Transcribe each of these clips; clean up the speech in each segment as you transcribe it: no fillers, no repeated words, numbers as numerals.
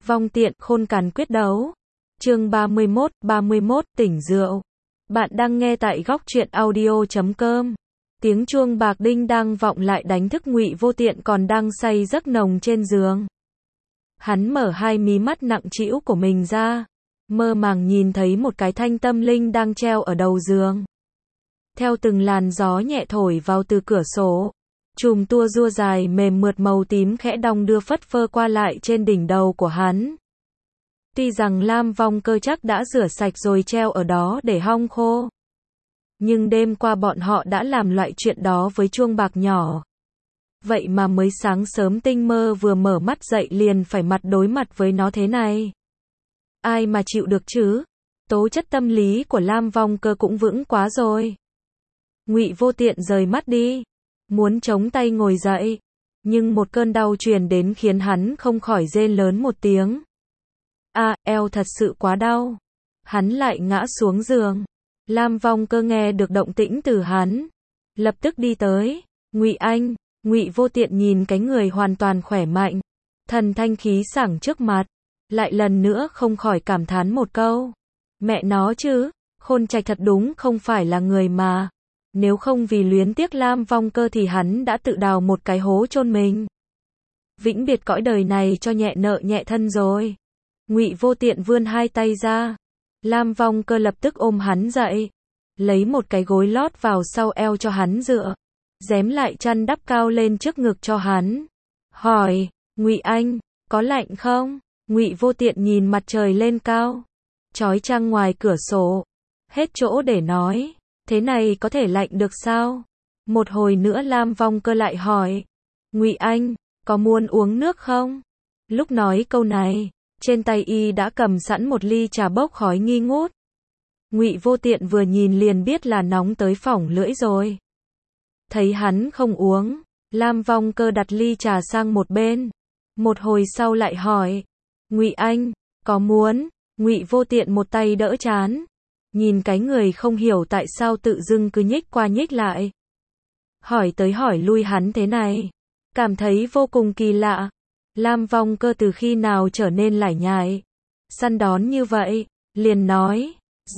Vong tiện, khôn cằn quyết đấu. Chương 31 tỉnh rượu. Bạn đang nghe tại góc truyện audio.com. Tiếng chuông bạc đinh đang vọng lại đánh thức Ngụy Vô Tiện còn đang say giấc nồng trên giường. Hắn mở hai mí mắt nặng trĩu của mình ra, mơ màng nhìn thấy một cái thanh tâm linh đang treo ở đầu giường. Theo từng làn gió nhẹ thổi vào từ cửa sổ, chùm tua rua dài mềm mượt màu tím khẽ đong đưa phất phơ qua lại trên đỉnh đầu của hắn. Tuy rằng lam vong cơ chắc đã rửa sạch rồi treo ở đó để hong khô, nhưng đêm qua bọn họ đã làm loại chuyện đó với chuông bạc nhỏ. Vậy mà mới sáng sớm tinh mơ vừa mở mắt dậy liền phải mặt đối mặt với nó thế này. Ai mà chịu được chứ? Tố chất tâm lý của lam vong cơ cũng vững quá rồi. Ngụy Vô Tiện rời mắt đi, muốn chống tay ngồi dậy, nhưng một cơn đau truyền đến khiến hắn không khỏi rên lớn một tiếng. Eo thật sự quá đau. Hắn lại ngã xuống giường. Lam vong cơ nghe được động tĩnh từ hắn, lập tức đi tới. Ngụy anh. Ngụy Vô Tiện nhìn cái người hoàn toàn khỏe mạnh, thần thanh khí sảng trước mặt, lại lần nữa không khỏi cảm thán một câu. Mẹ nó chứ, Khôn Trạch thật đúng không phải là người mà. Nếu không vì luyến tiếc lam vong cơ thì hắn đã tự đào một cái hố chôn mình. Vĩnh biệt cõi đời này cho nhẹ nợ nhẹ thân rồi. Ngụy Vô Tiện vươn hai tay ra. Lam vong cơ lập tức ôm hắn dậy, lấy một cái gối lót vào sau eo cho hắn dựa, dém lại chăn đắp cao lên trước ngực cho hắn. Hỏi, Ngụy anh, có lạnh không? Ngụy Vô Tiện nhìn mặt trời lên cao, chói chang ngoài cửa sổ, hết chỗ để nói. Thế này có thể lạnh được sao? Một hồi nữa lam vong cơ lại hỏi, Ngụy anh, có muốn uống nước không? Lúc nói câu này, trên tay y đã cầm sẵn một ly trà bốc khói nghi ngút. Ngụy Vô Tiện vừa nhìn liền biết là nóng tới phỏng lưỡi rồi. Thấy hắn không uống, lam vong cơ đặt ly trà sang một bên. Một hồi sau lại hỏi, Ngụy anh, có muốn? Ngụy Vô Tiện một tay đỡ trán, nhìn cái người không hiểu tại sao tự dưng cứ nhích qua nhích lại, hỏi tới hỏi lui hắn thế này, cảm thấy vô cùng kỳ lạ. Lam vong cơ từ khi nào trở nên lải nhải, săn đón như vậy, liền nói,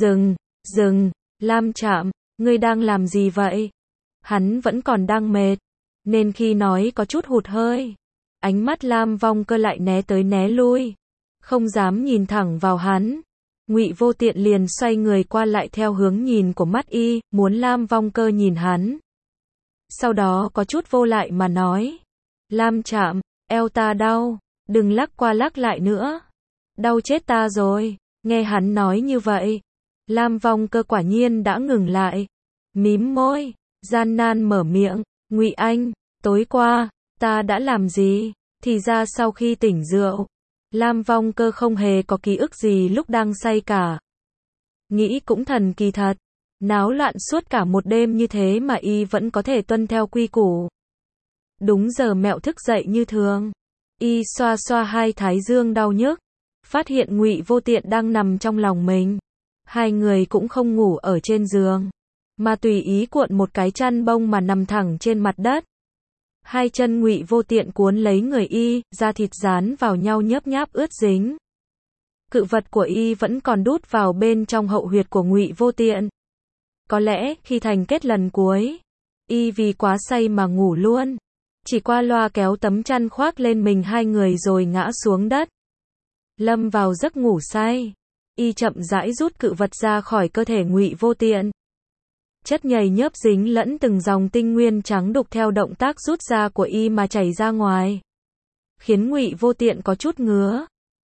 dừng, Lam Trạm, ngươi đang làm gì vậy? Hắn vẫn còn đang mệt, nên khi nói có chút hụt hơi. Ánh mắt lam vong cơ lại né tới né lui, không dám nhìn thẳng vào hắn. Ngụy Vô Tiện liền xoay người qua lại theo hướng nhìn của mắt y, muốn lam vong cơ nhìn hắn. Sau đó có chút vô lại mà nói, Lam Trạm, eo ta đau, đừng lắc qua lắc lại nữa, đau chết ta rồi. Nghe hắn nói như vậy, lam vong cơ quả nhiên đã ngừng lại, mím môi, gian nan mở miệng, Ngụy anh, tối qua, ta đã làm gì? Thì ra sau khi tỉnh rượu, lam vong cơ không hề có ký ức gì lúc đang say cả. Nghĩ cũng thần kỳ thật, náo loạn suốt cả một đêm như thế mà y vẫn có thể tuân theo quy củ. Đúng giờ mẹo thức dậy như thường, y xoa xoa hai thái dương đau nhức, phát hiện Ngụy Vô Tiện đang nằm trong lòng mình. Hai người cũng không ngủ ở trên giường, mà tùy ý cuộn một cái chăn bông mà nằm thẳng trên mặt đất. Hai chân Ngụy Vô Tiện cuốn lấy người y, da thịt dán vào nhau nhớp nháp ướt dính. Cự vật của y vẫn còn đút vào bên trong hậu huyệt của Ngụy Vô Tiện. Có lẽ khi thành kết lần cuối, y vì quá say mà ngủ luôn, chỉ qua loa kéo tấm chăn khoác lên mình hai người rồi ngã xuống đất. Lâm vào giấc ngủ say, y chậm rãi rút cự vật ra khỏi cơ thể Ngụy Vô Tiện. Chất nhầy nhớp dính lẫn từng dòng tinh nguyên trắng đục theo động tác rút ra của y mà chảy ra ngoài, khiến Ngụy Vô Tiện có chút ngứa.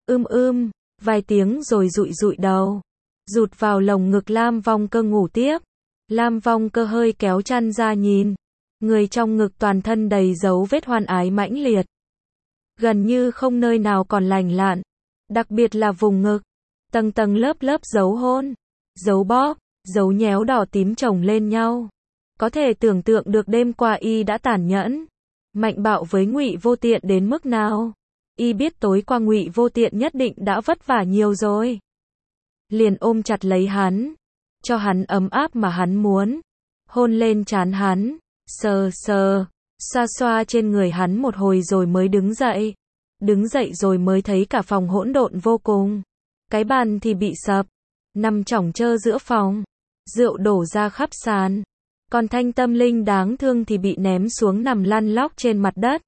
Vài tiếng rồi dụi dụi đầu, rụt vào lồng ngực lam vong cơ ngủ tiếp. Lam vong cơ hơi kéo chăn ra nhìn, người trong ngực toàn thân đầy dấu vết hoan ái mãnh liệt, gần như không nơi nào còn lành lặn, đặc biệt là vùng ngực, tầng tầng lớp lớp dấu hôn, dấu bóp, dấu nhéo đỏ tím chồng lên nhau. Có thể tưởng tượng được đêm qua y đã tàn nhẫn, mạnh bạo với Ngụy Vô Tiện đến mức nào. Y biết tối qua Ngụy Vô Tiện nhất định đã vất vả nhiều rồi, liền ôm chặt lấy hắn, cho hắn ấm áp mà hắn muốn, hôn lên trán hắn, xoa xoa trên người hắn một hồi rồi mới đứng dậy, đứng dậy rồi mới thấy cả phòng hỗn độn vô cùng. Cái bàn thì bị sập, nằm chỏng trơ giữa phòng, rượu đổ ra khắp sàn. Còn Thanh Tâm Linh đáng thương thì bị ném xuống nằm lăn lóc trên mặt đất.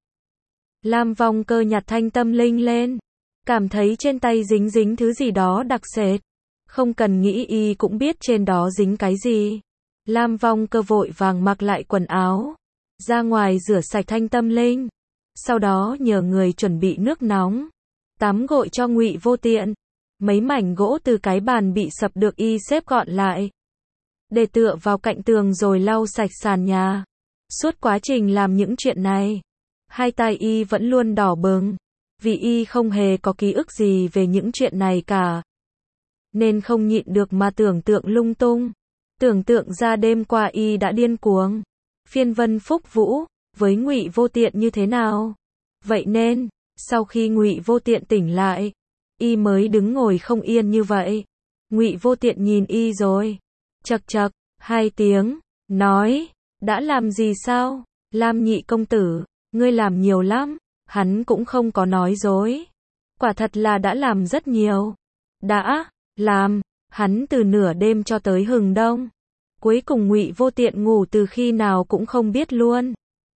Lam Vong Cơ nhặt Thanh Tâm Linh lên, cảm thấy trên tay dính dính thứ gì đó đặc sệt. Không cần nghĩ y cũng biết trên đó dính cái gì. Lam Vong Cơ vội vàng mặc lại quần áo, ra ngoài rửa sạch Thanh Tâm Linh. Sau đó nhờ người chuẩn bị nước nóng, tắm gội cho Ngụy Vô Tiện. Mấy mảnh gỗ từ cái bàn bị sập được y xếp gọn lại, để tựa vào cạnh tường rồi lau sạch sàn nhà. Suốt quá trình làm những chuyện này, hai tay y vẫn luôn đỏ bừng, vì y không hề có ký ức gì về những chuyện này cả. Nên không nhịn được mà tưởng tượng lung tung. Tưởng tượng ra đêm qua y đã điên cuồng, phiên vân phúc vũ, với Ngụy Vô Tiện như thế nào. Vậy nên, sau khi Ngụy Vô Tiện tỉnh lại, y mới đứng ngồi không yên như vậy. Ngụy Vô Tiện nhìn y rồi, chậc chậc, hai tiếng, nói, đã làm gì sao? Lam nhị công tử, ngươi làm nhiều lắm. Hắn cũng không có nói dối. Quả thật là đã làm rất nhiều. Đã làm, hắn từ nửa đêm cho tới hừng đông. Cuối cùng Ngụy Vô Tiện ngủ từ khi nào cũng không biết luôn.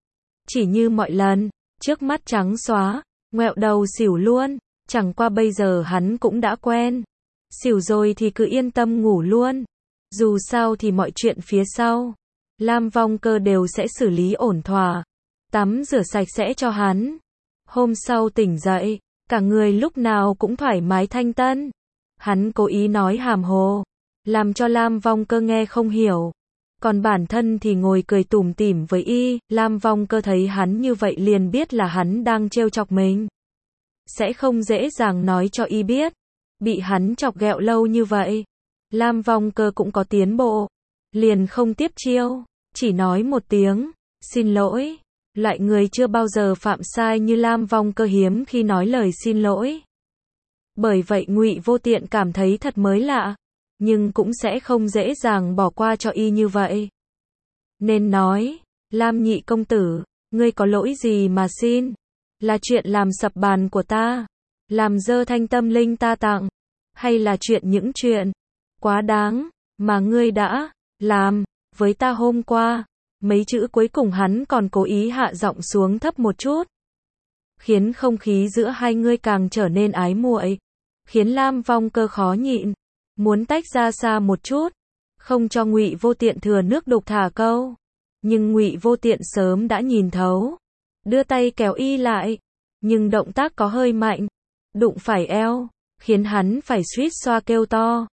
Chỉ như mọi lần, trước mắt trắng xóa, ngoẹo đầu xỉu luôn. Chẳng qua bây giờ hắn cũng đã quen. Xỉu rồi thì cứ yên tâm ngủ luôn. Dù sao thì mọi chuyện phía sau, Lam Vong Cơ đều sẽ xử lý ổn thỏa. Tắm rửa sạch sẽ cho hắn. Hôm sau tỉnh dậy, cả người lúc nào cũng thoải mái thanh tân. Hắn cố ý nói hàm hồ, làm cho Lam Vong Cơ nghe không hiểu. Còn bản thân thì ngồi cười tủm tỉm với y. Lam Vong Cơ thấy hắn như vậy liền biết là hắn đang trêu chọc mình. Sẽ không dễ dàng nói cho y biết. Bị hắn chọc ghẹo lâu như vậy, Lam Vong Cơ cũng có tiến bộ. Liền không tiếp chiêu, chỉ nói một tiếng, xin lỗi. Loại người chưa bao giờ phạm sai như Lam Vong Cơ hiếm khi nói lời xin lỗi. Bởi vậy Ngụy Vô Tiện cảm thấy thật mới lạ, nhưng cũng sẽ không dễ dàng bỏ qua cho y như vậy. Nên nói, Lam nhị công tử, ngươi có lỗi gì mà xin? Là chuyện làm sập bàn của ta, làm dơ Thanh Tâm Linh ta tặng, hay là những chuyện quá đáng mà ngươi đã làm với ta hôm qua? Mấy chữ cuối cùng hắn còn cố ý hạ giọng xuống thấp một chút, khiến không khí giữa hai người càng trở nên ái muội, khiến Lam Vong Cơ khó nhịn, muốn tách ra xa một chút, không cho Ngụy Vô Tiện thừa nước đục thả câu. Nhưng Ngụy Vô Tiện sớm đã nhìn thấu, đưa tay kéo y lại, nhưng động tác có hơi mạnh, đụng phải eo, khiến hắn phải suýt xoa kêu to.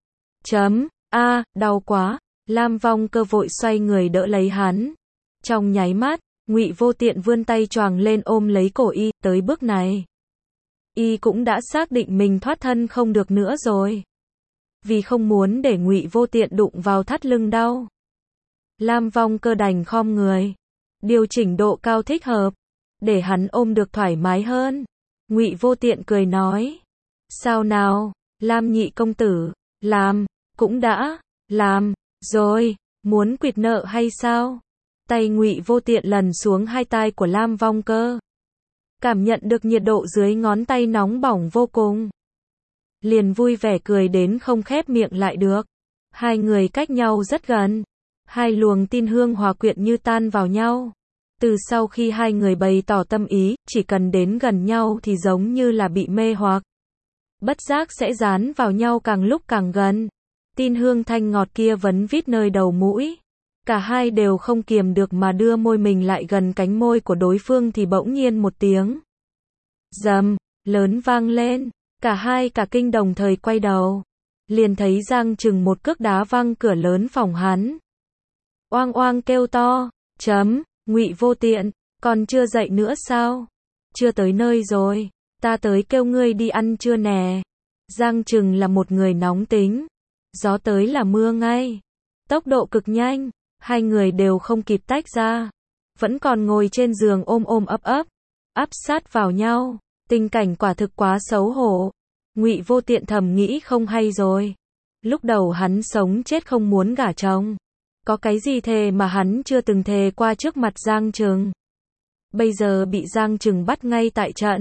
Đau quá. Lam Vong Cơ vội xoay người đỡ lấy hắn. Trong nháy mắt, Ngụy Vô Tiện vươn tay choàng lên ôm lấy cổ y. Tới bước này, y cũng đã xác định mình thoát thân không được nữa rồi. Vì không muốn để Ngụy Vô Tiện đụng vào thắt lưng đau, Lam Vong Cơ đành khom người, điều chỉnh độ cao thích hợp, để hắn ôm được thoải mái hơn. Ngụy Vô Tiện cười nói, sao nào, Lam nhị công tử, làm, cũng đã làm rồi, muốn quỵt nợ hay sao? Tay Ngụy Vô Tiện lần xuống hai tai của Lam Vong Cơ, cảm nhận được nhiệt độ dưới ngón tay nóng bỏng vô cùng, liền vui vẻ cười đến không khép miệng lại được. Hai người cách nhau rất gần, hai luồng tin hương hòa quyện như tan vào nhau. Từ sau khi hai người bày tỏ tâm ý, chỉ cần đến gần nhau thì giống như là bị mê hoặc, bất giác sẽ dán vào nhau càng lúc càng gần. Tin hương thanh ngọt kia vấn vít nơi đầu mũi. Cả hai đều không kiềm được mà đưa môi mình lại gần cánh môi của đối phương thì bỗng nhiên một tiếng rầm lớn vang lên. Cả hai cả kinh đồng thời quay đầu, liền thấy Giang Trừng một cước đá văng cửa lớn phòng hắn. Oang oang kêu to, Ngụy Vô Tiện, còn chưa dậy nữa sao? Chưa tới nơi rồi, ta tới kêu ngươi đi ăn trưa nè. Giang Trừng là một người nóng tính, gió tới là mưa ngay, tốc độ cực nhanh, hai người đều không kịp tách ra, vẫn còn ngồi trên giường ôm ôm ấp sát vào nhau, tình cảnh quả thực quá xấu hổ. Ngụy Vô Tiện thầm nghĩ không hay rồi, lúc đầu hắn sống chết không muốn gả chồng, có cái gì thề mà hắn chưa từng thề qua trước mặt Giang Trừng. Bây giờ bị Giang Trừng bắt ngay tại trận,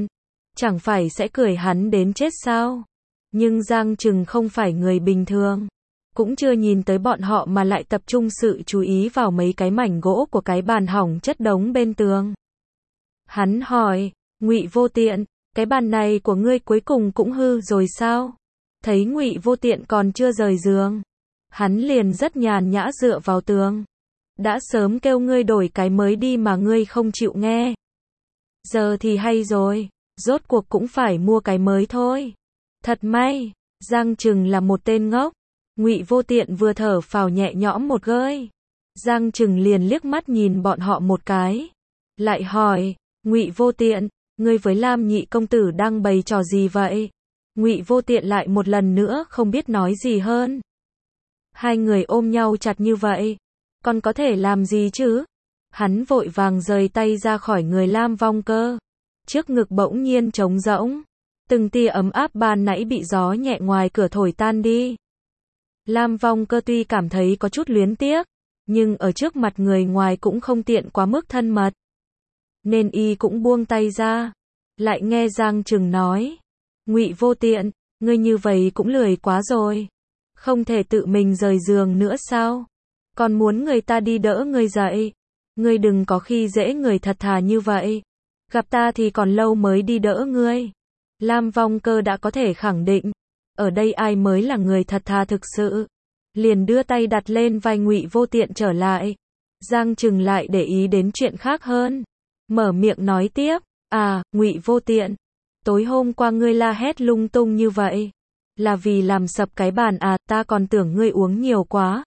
chẳng phải sẽ cười hắn đến chết sao? Nhưng Giang Trừng không phải người bình thường, cũng chưa nhìn tới bọn họ mà lại tập trung sự chú ý vào mấy cái mảnh gỗ của cái bàn hỏng chất đống bên tường. Hắn hỏi, Ngụy Vô Tiện, cái bàn này của ngươi cuối cùng cũng hư rồi sao? Thấy Ngụy Vô Tiện còn chưa rời giường, hắn liền rất nhàn nhã dựa vào tường. Đã sớm kêu ngươi đổi cái mới đi mà ngươi không chịu nghe. Giờ thì hay rồi, rốt cuộc cũng phải mua cái mới thôi. Thật may, Giang Trừng là một tên ngốc. Ngụy Vô Tiện vừa thở phào nhẹ nhõm một hơi. Giang Trừng liền liếc mắt nhìn bọn họ một cái. Lại hỏi, Ngụy Vô Tiện, ngươi với Lam nhị công tử đang bày trò gì vậy? Ngụy Vô Tiện lại một lần nữa không biết nói gì hơn. Hai người ôm nhau chặt như vậy, còn có thể làm gì chứ? Hắn vội vàng rời tay ra khỏi người Lam Vong Cơ. Trước ngực bỗng nhiên trống rỗng. Từng tia ấm áp ban nãy bị gió nhẹ ngoài cửa thổi tan đi. Lam Vong Cơ tuy cảm thấy có chút luyến tiếc, nhưng ở trước mặt người ngoài cũng không tiện quá mức thân mật. Nên y cũng buông tay ra. Lại nghe Giang Trừng nói, Ngụy Vô Tiện, ngươi như vậy cũng lười quá rồi. Không thể tự mình rời giường nữa sao? Còn muốn người ta đi đỡ ngươi dậy. Ngươi đừng có khi dễ người thật thà như vậy. Gặp ta thì còn lâu mới đi đỡ ngươi. Lam Vong Cơ đã có thể khẳng định, ở đây ai mới là người thật thà thực sự. Liền đưa tay đặt lên vai Ngụy Vô Tiện trở lại. Giang Trừng lại để ý đến chuyện khác hơn. Mở miệng nói tiếp, Ngụy Vô Tiện, tối hôm qua ngươi la hét lung tung như vậy, là vì làm sập cái bàn ta còn tưởng ngươi uống nhiều quá.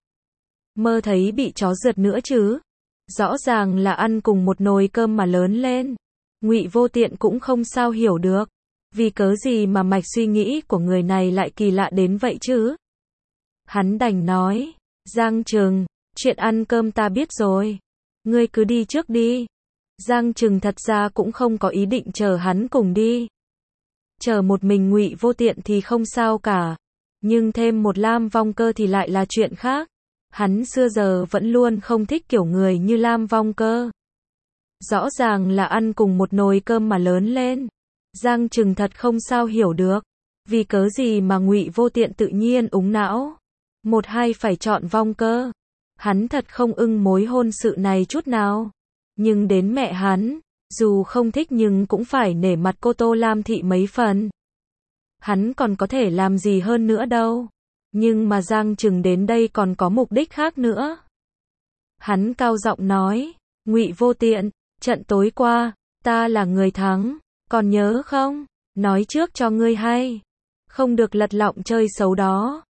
Mơ thấy bị chó rượt nữa chứ. Rõ ràng là ăn cùng một nồi cơm mà lớn lên. Ngụy Vô Tiện cũng không sao hiểu được. Vì cớ gì mà mạch suy nghĩ của người này lại kỳ lạ đến vậy chứ? Hắn đành nói, Giang Trừng, chuyện ăn cơm ta biết rồi. Ngươi cứ đi trước đi. Giang Trừng thật ra cũng không có ý định chờ hắn cùng đi. Chờ một mình Ngụy Vô Tiện thì không sao cả. Nhưng thêm một Lam Vong Cơ thì lại là chuyện khác. Hắn xưa giờ vẫn luôn không thích kiểu người như Lam Vong Cơ. Rõ ràng là ăn cùng một nồi cơm mà lớn lên. Giang Trừng thật không sao hiểu được. Vì cớ gì mà Ngụy Vô Tiện tự nhiên úng não. Một hai phải chọn Vong Cơ. Hắn thật không ưng mối hôn sự này chút nào. Nhưng đến mẹ hắn, dù không thích nhưng cũng phải nể mặt cô Tô Lam Thị mấy phần. Hắn còn có thể làm gì hơn nữa đâu. Nhưng mà Giang Trừng đến đây còn có mục đích khác nữa. Hắn cao giọng nói, Ngụy Vô Tiện, trận tối qua, ta là người thắng, còn nhớ không? Nói trước cho ngươi hay. Không được lật lọng chơi xấu đó.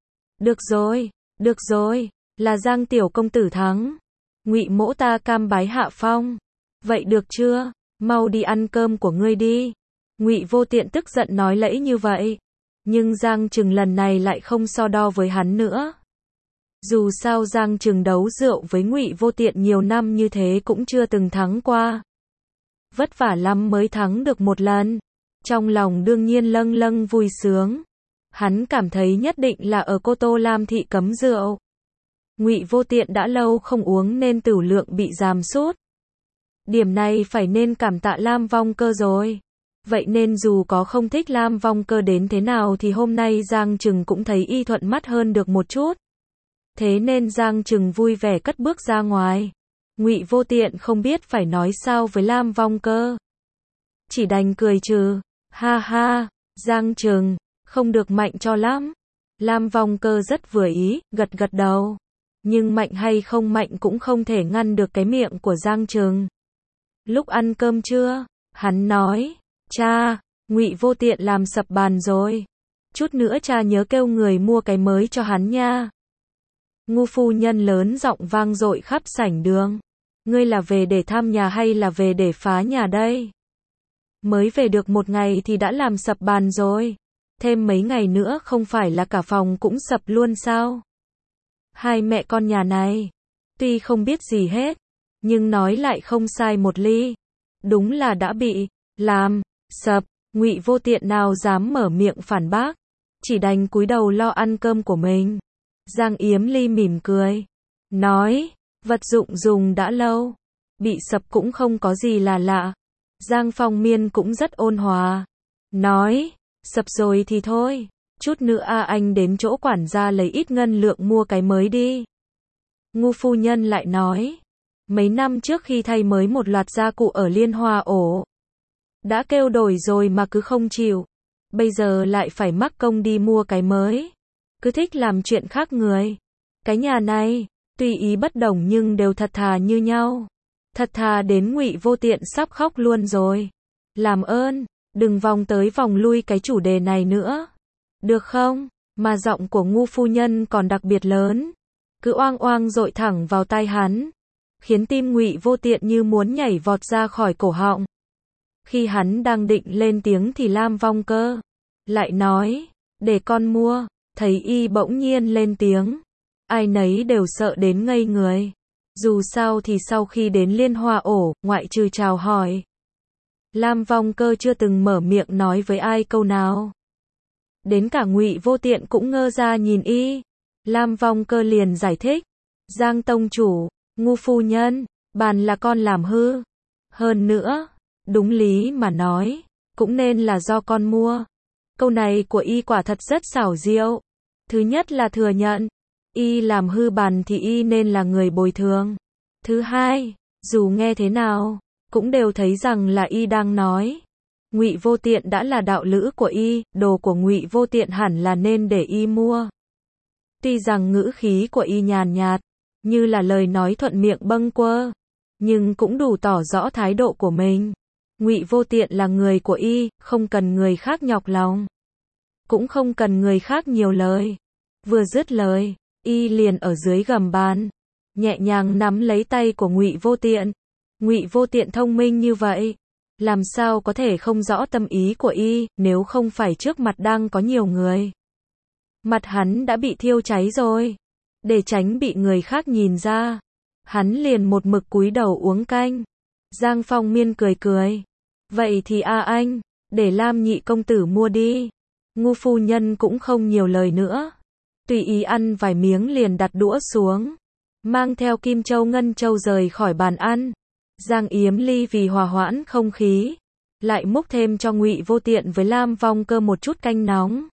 Được rồi, là Giang tiểu công tử thắng. Ngụy mỗ ta cam bái hạ phong. Vậy được chưa? Mau đi ăn cơm của ngươi đi. Ngụy Vô Tiện tức giận nói lẫy như vậy. Nhưng Giang Trừng lần này lại không so đo với hắn nữa. Dù sao Giang Trừng đấu rượu với Ngụy Vô Tiện nhiều năm như thế cũng chưa từng thắng qua. Vất vả lắm mới thắng được một lần. Trong lòng đương nhiên lâng lâng vui sướng. Hắn cảm thấy nhất định là ở cô Tô Lam Thị cấm rượu. Ngụy Vô Tiện đã lâu không uống nên tửu lượng bị giảm sút. Điểm này phải nên cảm tạ Lam Vong Cơ rồi. Vậy nên dù có không thích Lam Vong Cơ đến thế nào thì hôm nay Giang Trừng cũng thấy y thuận mắt hơn được một chút. Thế nên Giang Trừng vui vẻ cất bước ra ngoài. Ngụy Vô Tiện không biết phải nói sao với Lam Vong Cơ. Chỉ đành cười trừ. Ha ha, Giang Trừng, không được mạnh cho lắm. Lam Vong Cơ rất vừa ý, gật gật đầu. Nhưng mạnh hay không mạnh cũng không thể ngăn được cái miệng của Giang Trừng. Lúc ăn cơm trưa, hắn nói, cha, Ngụy Vô Tiện làm sập bàn rồi. Chút nữa cha nhớ kêu người mua cái mới cho hắn nha. Ngu phu nhân lớn giọng vang dội khắp sảnh đường. Ngươi là về để thăm nhà hay là về để phá nhà đây? Mới về được một ngày thì đã làm sập bàn rồi. Thêm mấy ngày nữa không phải là cả phòng cũng sập luôn sao? Hai mẹ con nhà này, tuy không biết gì hết, nhưng nói lại không sai một ly. Đúng là đã bị làm sập. Ngụy Vô Tiện nào dám mở miệng phản bác, chỉ đành cúi đầu lo ăn cơm của mình. Giang Yếm Ly mỉm cười, nói, vật dụng dùng đã lâu, bị sập cũng không có gì là lạ. Giang Phong Miên cũng rất ôn hòa, nói, sập rồi thì thôi, chút nữa anh đến chỗ quản gia lấy ít ngân lượng mua cái mới đi. Ngu phu nhân lại nói, mấy năm trước khi thay mới một loạt gia cụ ở Liên Hoa ổ, đã kêu đổi rồi mà cứ không chịu, bây giờ lại phải mắc công đi mua cái mới, cứ thích làm chuyện khác người. Cái nhà này, tuy ý bất đồng nhưng đều thật thà như nhau. Thật thà đến Ngụy Vô Tiện sắp khóc luôn rồi. Làm ơn, đừng vòng tới vòng lui cái chủ đề này nữa. Được không? Mà giọng của Ngu phu nhân còn đặc biệt lớn, cứ oang oang dội thẳng vào tai hắn, khiến tim Ngụy Vô Tiện như muốn nhảy vọt ra khỏi cổ họng. Khi hắn đang định lên tiếng thì Lam Vong Cơ lại nói, để con mua. Thấy y bỗng nhiên lên tiếng, ai nấy đều sợ đến ngây người. Dù sao thì sau khi đến Liên Hoa ổ, ngoại trừ chào hỏi, Lam Vong Cơ chưa từng mở miệng nói với ai câu nào. Đến cả Ngụy Vô Tiện cũng ngơ ra nhìn y. Lam Vong Cơ liền giải thích, Giang tông chủ, Ngu phu nhân, bàn là con làm hư. Hơn nữa, đúng lý mà nói, cũng nên là do con mua. Câu này của y quả thật rất xảo diệu. Thứ nhất là thừa nhận, y làm hư bàn thì y nên là người bồi thường. Thứ hai, dù nghe thế nào, cũng đều thấy rằng là y đang nói. Ngụy Vô Tiện đã là đạo lữ của y, đồ của Ngụy Vô Tiện hẳn là nên để y mua. Tuy rằng ngữ khí của y nhàn nhạt, như là lời nói thuận miệng bâng quơ, nhưng cũng đủ tỏ rõ thái độ của mình. Ngụy Vô Tiện là người của y, không cần người khác nhọc lòng, cũng không cần người khác nhiều lời. Vừa dứt lời, y liền ở dưới gầm bàn, nhẹ nhàng nắm lấy tay của Ngụy Vô Tiện. Ngụy Vô Tiện thông minh như vậy, làm sao có thể không rõ tâm ý của y, nếu không phải trước mặt đang có nhiều người. Mặt hắn đã bị thiêu cháy rồi. Để tránh bị người khác nhìn ra, hắn liền một mực cúi đầu uống canh. Giang Phong Miên cười cười, vậy thì anh, để Lam nhị công tử mua đi. Ngu phu nhân cũng không nhiều lời nữa, tùy ý ăn vài miếng liền đặt đũa xuống, mang theo kim châu ngân châu rời khỏi bàn ăn. Giang Yếm Ly vì hòa hoãn không khí, lại múc thêm cho Ngụy Vô Tiện với Lam Vong Cơ một chút canh nóng.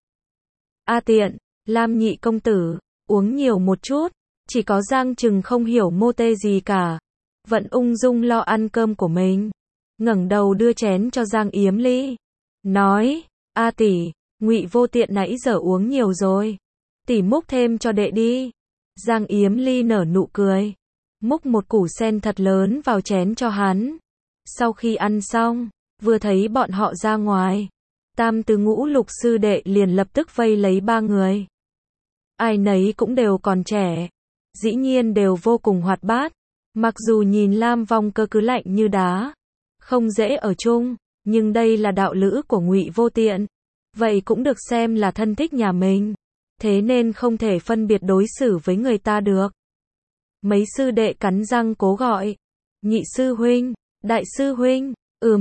Tiện, Lam nhị công tử, uống nhiều một chút. Chỉ có Giang Trừng không hiểu mô tê gì cả, vẫn ung dung lo ăn cơm của mình, ngẩng đầu đưa chén cho Giang Yếm Ly, nói, tỷ, Ngụy Vô Tiện nãy giờ uống nhiều rồi, tỷ múc thêm cho đệ đi. Giang Yếm Ly nở nụ cười, múc một củ sen thật lớn vào chén cho hắn. Sau khi ăn xong, vừa thấy bọn họ ra ngoài, Tam Tứ Ngũ Lục sư đệ liền lập tức vây lấy ba người. Ai nấy cũng đều còn trẻ, dĩ nhiên đều vô cùng hoạt bát. Mặc dù nhìn Lam Vong Cơ cứ lạnh như đá, không dễ ở chung, nhưng đây là đạo lữ của Ngụy Vô Tiện, vậy cũng được xem là thân thích nhà mình, thế nên không thể phân biệt đối xử với người ta được. Mấy sư đệ cắn răng cố gọi, nhị sư huynh, đại sư huynh,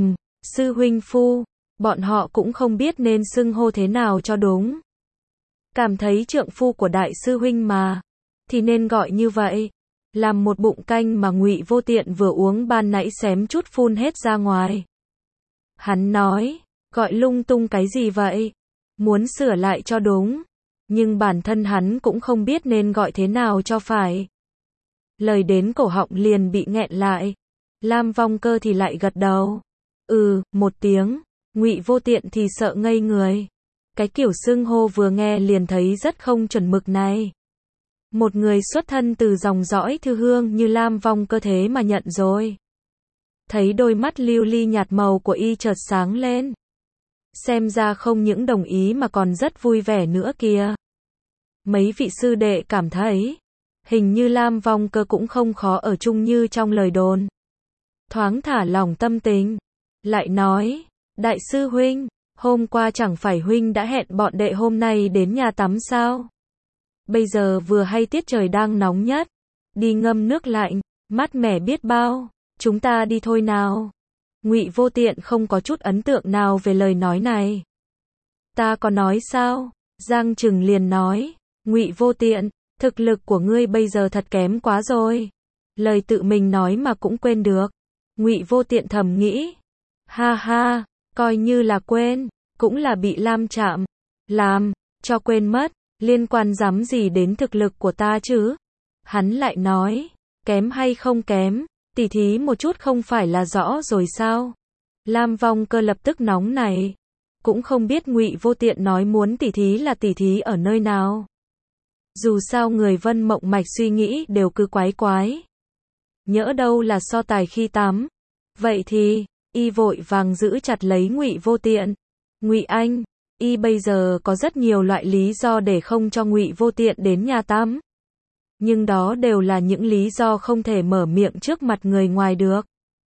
sư huynh phu, bọn họ cũng không biết nên xưng hô thế nào cho đúng. Cảm thấy trượng phu của đại sư huynh mà, thì nên gọi như vậy. Làm một bụng canh mà Ngụy Vô Tiện vừa uống ban nãy xém chút phun hết ra ngoài. Hắn nói, gọi lung tung cái gì vậy? Muốn sửa lại cho đúng, nhưng bản thân hắn cũng không biết nên gọi thế nào cho phải. Lời đến cổ họng liền bị nghẹn lại. Lam Vong Cơ thì lại gật đầu. Một tiếng. Ngụy Vô Tiện thì sợ ngây người. Cái kiểu xưng hô vừa nghe liền thấy rất không chuẩn mực này. Một người xuất thân từ dòng dõi thư hương như Lam Vong Cơ thế mà nhận rồi. Thấy đôi mắt lưu ly nhạt màu của y chợt sáng lên. Xem ra không những đồng ý mà còn rất vui vẻ nữa kìa. Mấy vị sư đệ cảm thấy, hình như Lam Vong Cơ cũng không khó ở chung như trong lời đồn. Thoáng thả lỏng tâm tình, lại nói, đại sư huynh, hôm qua chẳng phải huynh đã hẹn bọn đệ hôm nay đến nhà tắm sao? Bây giờ vừa hay tiết trời đang nóng nhất, đi ngâm nước lạnh, mát mẻ biết bao, chúng ta đi thôi nào. Ngụy Vô Tiện không có chút ấn tượng nào về lời nói này. Ta có nói sao? Giang Trừng liền nói, Ngụy Vô Tiện, thực lực của ngươi bây giờ thật kém quá rồi. Lời tự mình nói mà cũng quên được. Ngụy Vô Tiện thầm nghĩ, ha ha, coi như là quên, cũng là bị Lam chạm, làm cho quên mất, liên quan dám gì đến thực lực của ta chứ? Hắn lại nói, kém hay không kém, tỉ thí một chút không phải là rõ rồi sao? Lam Vong Cơ lập tức nóng này, cũng không biết Ngụy Vô Tiện nói muốn tỉ thí là tỉ thí ở nơi nào. Dù sao người Vân Mộng Mạch suy nghĩ đều cứ quái quái. Nhỡ đâu là so tài khi tắm. Vậy thì, y vội vàng giữ chặt lấy Ngụy Vô Tiện. Ngụy Anh, y bây giờ có rất nhiều loại lý do để không cho Ngụy Vô Tiện đến nhà tắm. Nhưng đó đều là những lý do không thể mở miệng trước mặt người ngoài được.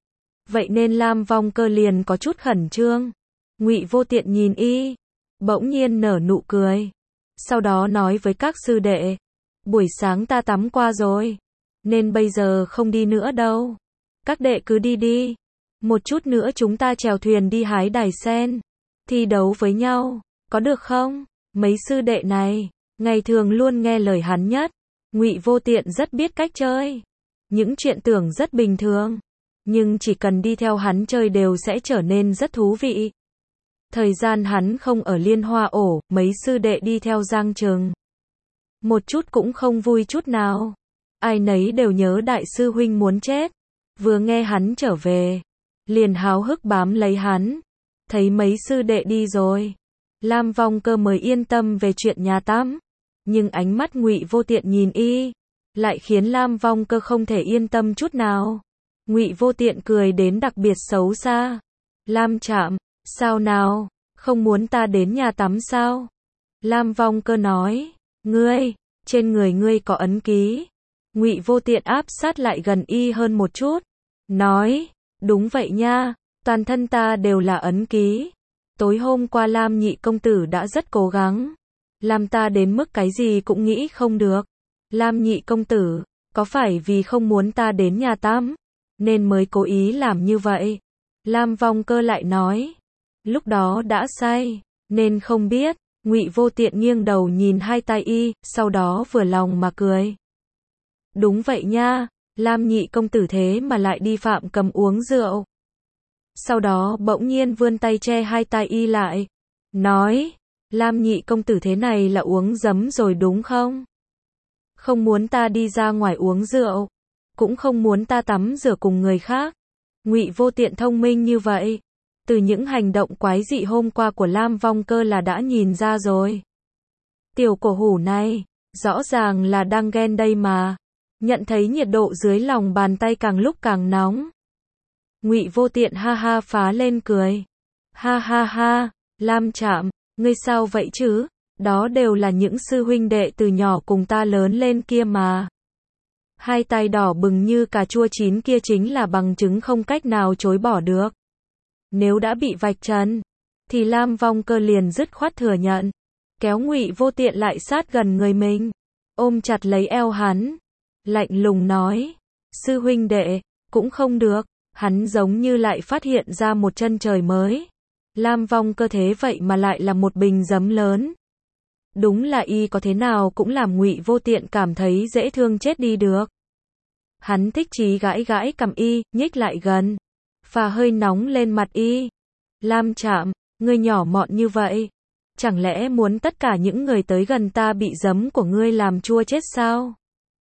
Vậy nên Lam Vong Cơ liền có chút khẩn trương. Ngụy Vô Tiện nhìn y, bỗng nhiên nở nụ cười. Sau đó nói với các sư đệ, buổi sáng ta tắm qua rồi, nên bây giờ không đi nữa đâu. Các đệ cứ đi đi. Một chút nữa chúng ta chèo thuyền đi hái đài sen, thi đấu với nhau, có được không? Mấy sư đệ này, ngày thường luôn nghe lời hắn nhất. Ngụy Vô Tiện rất biết cách chơi. Những chuyện tưởng rất bình thường, nhưng chỉ cần đi theo hắn chơi đều sẽ trở nên rất thú vị. Thời gian hắn không ở Liên Hoa Ổ, mấy sư đệ đi theo Giang Trừng. Một chút cũng không vui chút nào. Ai nấy đều nhớ đại sư huynh muốn chết. Vừa nghe hắn trở về, liền háo hức bám lấy hắn. Thấy mấy sư đệ đi rồi, Lam Vong Cơ mới yên tâm về chuyện nhà tắm. Nhưng ánh mắt Ngụy Vô Tiện nhìn y, lại khiến Lam Vong Cơ không thể yên tâm chút nào. Ngụy Vô Tiện cười đến đặc biệt xấu xa. Lam chạm, sao nào, không muốn ta đến nhà tắm sao? Lam Vong Cơ nói, ngươi, trên người ngươi có ấn ký. Ngụy Vô Tiện áp sát lại gần y hơn một chút, nói, đúng vậy nha, toàn thân ta đều là ấn ký. Tối hôm qua Lam nhị công tử đã rất cố gắng, làm ta đến mức cái gì cũng nghĩ không được. Lam nhị công tử, có phải vì không muốn ta đến nhà tắm, nên mới cố ý làm như vậy? Lam Vong Cơ lại nói, lúc đó đã say, nên không biết. Ngụy Vô Tiện nghiêng đầu nhìn hai tay y, sau đó vừa lòng mà cười. Đúng vậy nha, Lam nhị công tử thế mà lại đi Phạm Cầm uống rượu. Sau đó bỗng nhiên vươn tay che hai tay y lại, nói, Lam nhị công tử thế này là uống giấm rồi đúng không? Không muốn ta đi ra ngoài uống rượu, cũng không muốn ta tắm rửa cùng người khác. Ngụy Vô Tiện thông minh như vậy, từ những hành động quái dị hôm qua của Lam Vong Cơ là đã nhìn ra rồi. Tiểu cổ hủ này, rõ ràng là đang ghen đây mà. Nhận thấy nhiệt độ dưới lòng bàn tay càng lúc càng nóng. Ngụy Vô Tiện ha ha phá lên cười. Ha ha ha, Lam chạm, ngươi sao vậy chứ? Đó đều là những sư huynh đệ từ nhỏ cùng ta lớn lên kia mà. Hai tay đỏ bừng như cà chua chín kia chính là bằng chứng không cách nào chối bỏ được. Nếu đã bị vạch trần, thì Lam Vong Cơ liền dứt khoát thừa nhận, kéo Ngụy Vô Tiện lại sát gần người mình, ôm chặt lấy eo hắn, lạnh lùng nói, sư huynh đệ, cũng không được. Hắn giống như lại phát hiện ra một chân trời mới. Lam Vong Cơ thế vậy mà lại là một bình giấm lớn. Đúng là y có thế nào cũng làm Ngụy Vô Tiện cảm thấy dễ thương chết đi được. Hắn thích chí gãi gãi cằm y, nhích lại gần, phà hơi nóng lên mặt y. Lam chạm, ngươi nhỏ mọn như vậy, chẳng lẽ muốn tất cả những người tới gần ta bị giấm của ngươi làm chua chết sao?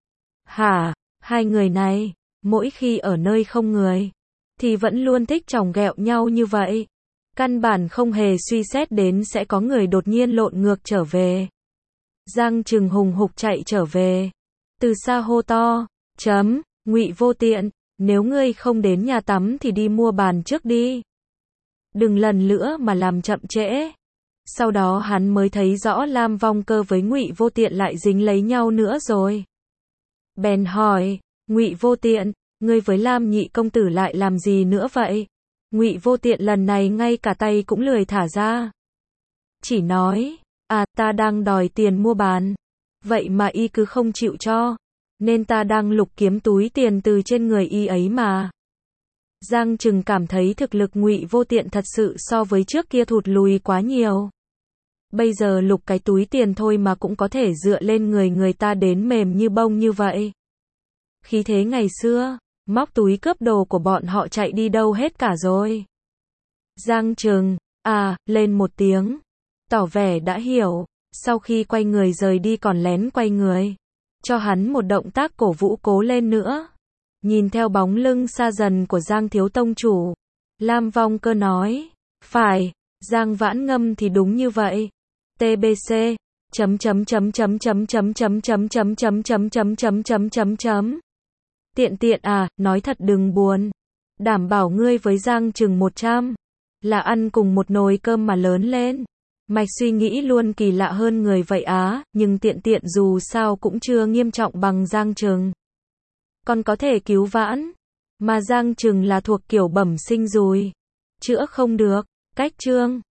Hả, hai người này, mỗi khi ở nơi không người, thì vẫn luôn thích chòng ghẹo nhau như vậy. Căn bản không hề suy xét đến sẽ có người đột nhiên lộn ngược trở về. Giang Trừng hùng hục chạy trở về, từ xa hô to, Ngụy Vô Tiện, nếu ngươi không đến nhà tắm thì đi mua bàn trước đi. Đừng lần nữa mà làm chậm trễ. Sau đó hắn mới thấy rõ Lam Vong Cơ với Ngụy Vô Tiện lại dính lấy nhau nữa rồi. Bèn hỏi, Ngụy Vô Tiện, ngươi với Lam nhị công tử lại làm gì nữa vậy? Ngụy Vô Tiện lần này ngay cả tay cũng lười thả ra. Chỉ nói, ta đang đòi tiền mua bàn. Vậy mà y cứ không chịu cho. Nên ta đang lục kiếm túi tiền từ trên người y ấy mà. Giang Trừng cảm thấy thực lực Ngụy Vô Tiện thật sự so với trước kia thụt lùi quá nhiều. Bây giờ lục cái túi tiền thôi mà cũng có thể dựa lên người ta đến mềm như bông như vậy. Khí thế ngày xưa, móc túi cướp đồ của bọn họ chạy đi đâu hết cả rồi. Giang Trừng, lên một tiếng, tỏ vẻ đã hiểu, sau khi quay người rời đi còn lén quay người, cho hắn một động tác cổ vũ cố lên nữa. Nhìn theo bóng lưng xa dần của Giang thiếu tông chủ, Lam Vong Cơ nói, phải, Giang Vãn Ngâm thì đúng như vậy. TBC Tiện nói thật đừng buồn, đảm bảo ngươi với Giang chừng 100 là ăn cùng một nồi cơm mà lớn lên. Mạch suy nghĩ luôn kỳ lạ hơn người vậy nhưng tiện dù sao cũng chưa nghiêm trọng bằng Giang Trừng. Còn có thể cứu vãn, mà Giang Trừng là thuộc kiểu bẩm sinh rồi, chữa không được. Cách chương